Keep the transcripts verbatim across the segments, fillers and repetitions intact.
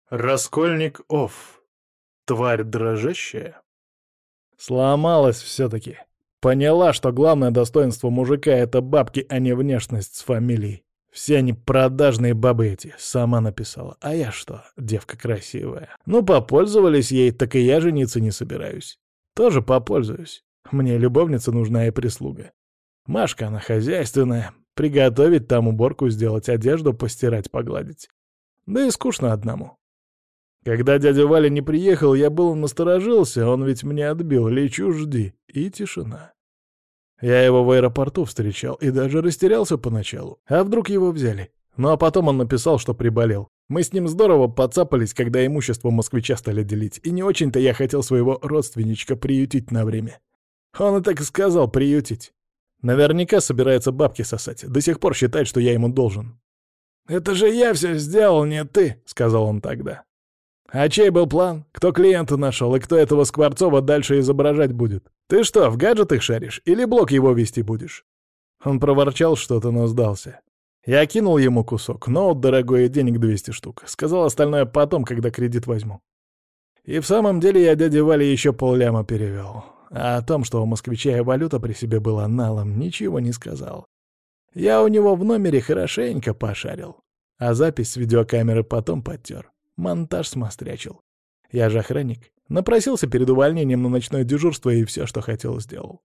Раскольник Офф. Тварь дрожащая. Сломалась все-таки. Поняла, что главное достоинство мужика — это бабки, а не внешность с фамилией. Все они продажные бабы эти, сама написала. А я что, девка красивая. Ну, попользовались ей, так и я жениться не собираюсь. Тоже попользуюсь. Мне любовница нужна и прислуга. Машка, она хозяйственная. Приготовить там, уборку сделать, одежду постирать, погладить. Да и скучно одному. Когда дядя Валя не приехал, я было насторожился, он ведь мне отбил «Лечу, жди», и тишина. Я его в аэропорту встречал и даже растерялся поначалу. А вдруг его взяли? Ну а потом он написал, что приболел. Мы с ним здорово подцапались, когда имущество москвича стали делить, и не очень-то я хотел своего родственничка приютить на время. Он и так и сказал приютить. Наверняка собирается бабки сосать, до сих пор считает, что я ему должен. «Это же я все сделал, не ты», — сказал он тогда. «А чей был план? Кто клиента нашел и кто этого Скворцова дальше изображать будет? Ты что, в гаджетах шаришь или блог его вести будешь?» Он проворчал что-то, но сдался. Я кинул ему кусок, ноут дорогой и денег двести штук. Сказал остальное потом, когда кредит возьму. И в самом деле я дяде Вале еще полляма перевел. А о том, что у москвича и валюта при себе была налом, ничего не сказал. Я у него в номере хорошенько пошарил, а запись с видеокамеры потом подтер. Монтаж смострячил. Я же охранник. Напросился перед увольнением на ночное дежурство и все, что хотел, сделал.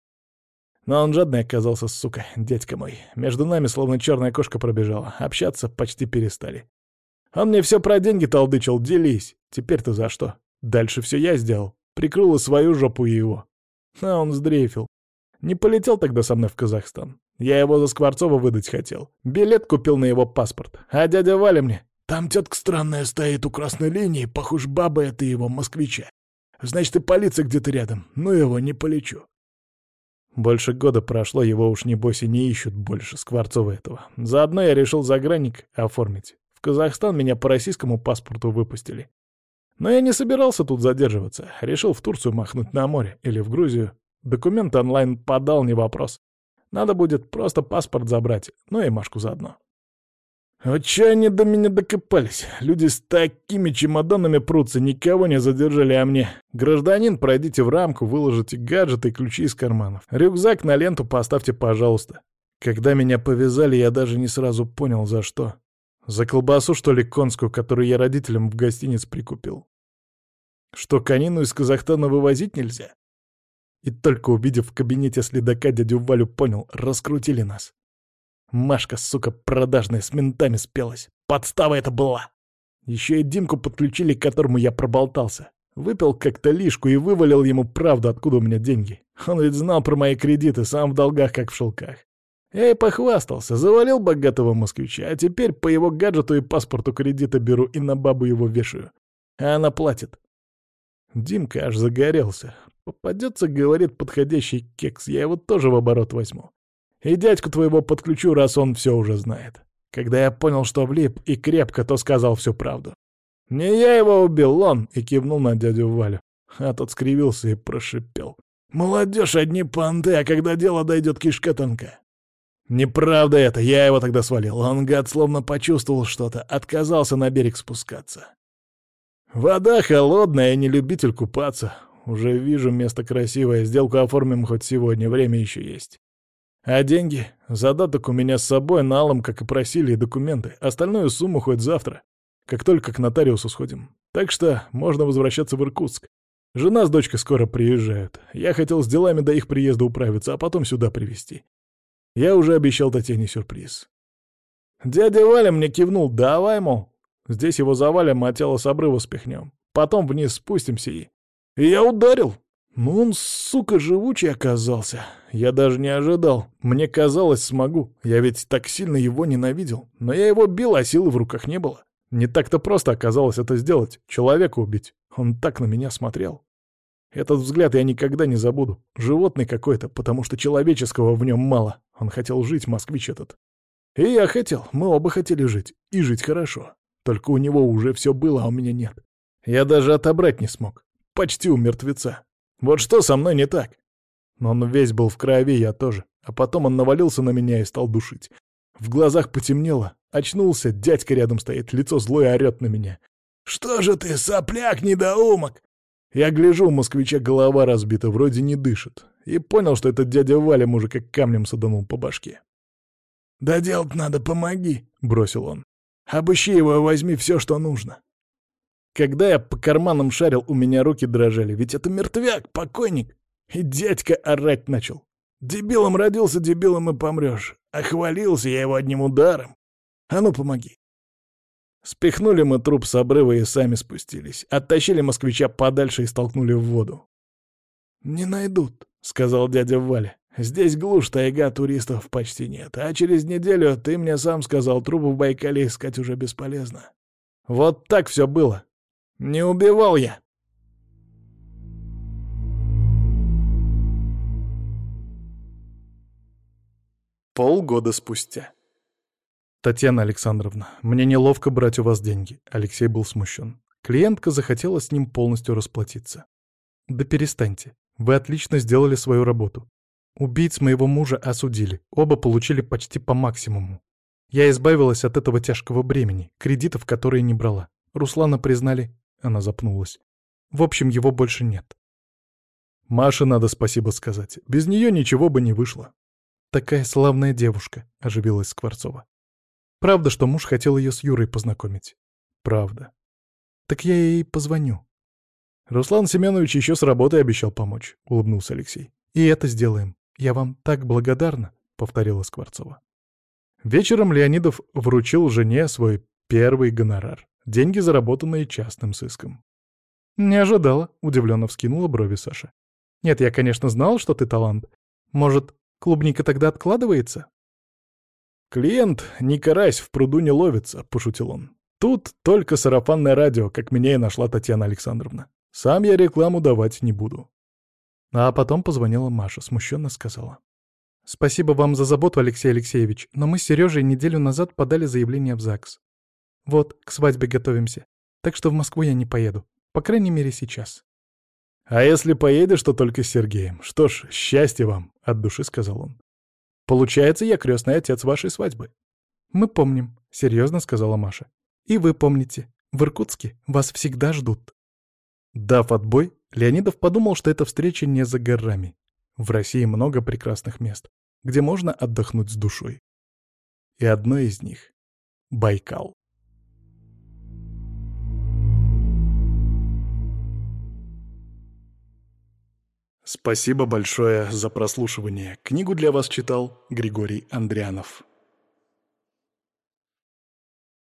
Но он жадный оказался, сука, дядька мой. Между нами словно черная кошка пробежала. Общаться почти перестали. Он мне все про деньги толдычил, делись. Теперь-то за что? Дальше все я сделал. Прикрыл и свою жопу и его. А он сдрейфил. Не полетел тогда со мной в Казахстан. Я его за Скворцова выдать хотел. Билет купил на его паспорт. А дядя Валя мне: «Там тетка странная стоит у красной линии, похож, баба это его, москвича. Значит, и полиция где-то рядом. Ну его, не полечу». Больше года прошло, его уж небось и не ищут больше, Скворцова этого. Заодно я решил загранник оформить. В Казахстан меня по российскому паспорту выпустили. Но я не собирался тут задерживаться. Решил в Турцию махнуть на море или в Грузию. Документ онлайн подал, не вопрос. Надо будет просто паспорт забрать, ну и Машку заодно. Вот чё они до меня докопались? Люди с такими чемоданами прутся, никого не задержали, а мне: «Гражданин, пройдите в рамку, выложите гаджеты и ключи из карманов. Рюкзак на ленту поставьте, пожалуйста». Когда меня повязали, я даже не сразу понял, за что. За колбасу, что ли, конскую, которую я родителям в гостиниц прикупил. Что, конину из Казахстана вывозить нельзя? И только увидев в кабинете следака дядю Валю, понял — раскрутили нас. Машка, сука, продажная, с ментами спелась. Подстава это была. Еще и Димку подключили, к которому я проболтался. Выпил как-то лишку и вывалил ему правду, откуда у меня деньги. Он ведь знал про мои кредиты, сам в долгах, как в шелках. Я и похвастался, завалил богатого москвича, а теперь по его гаджету и паспорту кредита беру и на бабу его вешаю. А она платит. Димка аж загорелся. Попадется, говорит, подходящий кекс, я его тоже в оборот возьму. И дядьку твоего подключу, раз он все уже знает. Когда я понял, что влип и крепко, то сказал всю правду. Не я его убил, он, и кивнул на дядю Валю. А тот скривился и прошипел: «Молодежь одни понты, а когда дело дойдет, кишка тонка». Неправда это, я его тогда свалил. Он, гад, словно почувствовал что-то, отказался на берег спускаться. Вода холодная, я не любитель купаться. Уже вижу место красивое, сделку оформим хоть сегодня, время еще есть. А деньги? Задаток у меня с собой, налом, как и просили, и документы. Остальную сумму хоть завтра, как только к нотариусу сходим. Так что можно возвращаться в Иркутск. Жена с дочкой скоро приезжают. Я хотел с делами до их приезда управиться, а потом сюда привезти. Я уже обещал Татьяне сюрприз. Дядя Валя мне кивнул: «Давай, мол, здесь его завалим, а тело с обрыва спихнем. Потом вниз спустимся и...» И я ударил. Ну он, сука, живучий оказался. Я даже не ожидал. Мне казалось, смогу. Я ведь так сильно его ненавидел. Но я его бил, а силы в руках не было. Не так-то просто оказалось это сделать. Человека убить. Он так на меня смотрел. Этот взгляд я никогда не забуду. Животный какой-то, потому что человеческого в нем мало. Он хотел жить, москвич этот. И я хотел. Мы оба хотели жить. И жить хорошо. Только у него уже все было, а у меня нет. Я даже отобрать не смог. Почти у мертвеца. Вот что со мной не так? Но он весь был в крови, я тоже. А потом он навалился на меня и стал душить. В глазах потемнело. Очнулся, дядька рядом стоит, лицо злое, орёт на меня. «Что же ты, сопляк-недоумок?» Я гляжу, у москвича голова разбита, вроде не дышит. И понял, что этот дядя Валя мужика камнем саданул по башке. «Да делать надо, помоги», — бросил он. «Обыщи его и возьми все, что нужно». Когда я по карманам шарил, у меня руки дрожали, ведь это мертвяк, покойник. И дядька орать начал. «Дебилом родился, дебилом и помрешь. А хвалился я его одним ударом. А ну, помоги». Спихнули мы труп с обрыва и сами спустились. Оттащили москвича подальше и столкнули в воду. «Не найдут», — сказал дядя Валя. «Здесь глушь, тайга, туристов почти нет. А через неделю, ты мне сам сказал, трупы в Байкале искать уже бесполезно». Вот так все было. Не убивал я. Полгода спустя. «Татьяна Александровна, мне неловко брать у вас деньги». Алексей был смущен. Клиентка захотела с ним полностью расплатиться. «Да перестаньте. Вы отлично сделали свою работу. Убийц моего мужа осудили. Оба получили почти по максимуму. Я избавилась от этого тяжкого бремени, кредитов, которые не брала. Руслана признали...» Она запнулась. «В общем, его больше нет». «Маше надо спасибо сказать. Без нее ничего бы не вышло». «Такая славная девушка», — оживилась Скворцова. «Правда, что муж хотел ее с Юрой познакомить?» «Правда». «Так я ей позвоню». «Руслан Семенович еще с работой обещал помочь», — улыбнулся Алексей. «И это сделаем. Я вам так благодарна», — повторила Скворцова. Вечером Леонидов вручил жене свой первый гонорар. Деньги, заработанные частным сыском. «Не ожидала», — удивленно вскинула брови Саша. «Нет, я, конечно, знал, что ты талант. Может, клубника тогда откладывается?» «Клиент, не карась, в пруду не ловится», — пошутил он. «Тут только сарафанное радио, как меня и нашла Татьяна Александровна. Сам я рекламу давать не буду». А потом позвонила Маша, смущенно сказала. «Спасибо вам за заботу, Алексей Алексеевич, но мы с Сережей неделю назад подали заявление в ЗАГС. Вот, к свадьбе готовимся, так что в Москву я не поеду, по крайней мере сейчас». «А если поедешь, то только с Сергеем. Что ж, счастья вам», — от души сказал он. «Получается, я крестный отец вашей свадьбы». «Мы помним», — серьезно сказала Маша. «И вы помните, в Иркутске вас всегда ждут». Дав отбой, Леонидов подумал, что эта встреча не за горами. В России много прекрасных мест, где можно отдохнуть с душой. И одно из них — Байкал. Спасибо большое за прослушивание. Книгу для вас читал Григорий Андрянов.